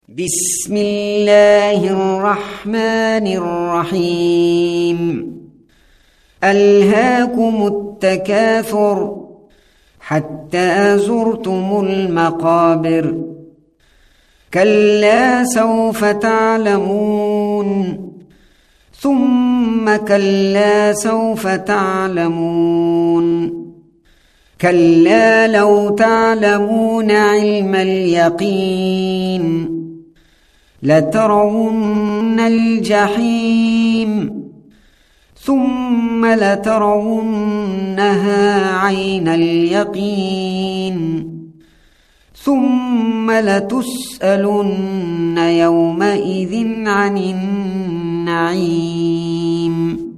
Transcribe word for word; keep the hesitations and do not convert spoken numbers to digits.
بسم الله الرحمن الرحيم ألهاكم التكاثر حتى زرتم المقابر كلا سوف تعلمون ثم كلا سوف تعلمون كلا لو تعلمون علم اليقين لترون الجحيم ثم لترونها عين اليقين ثم لتسألن يومئذ عن النعيم.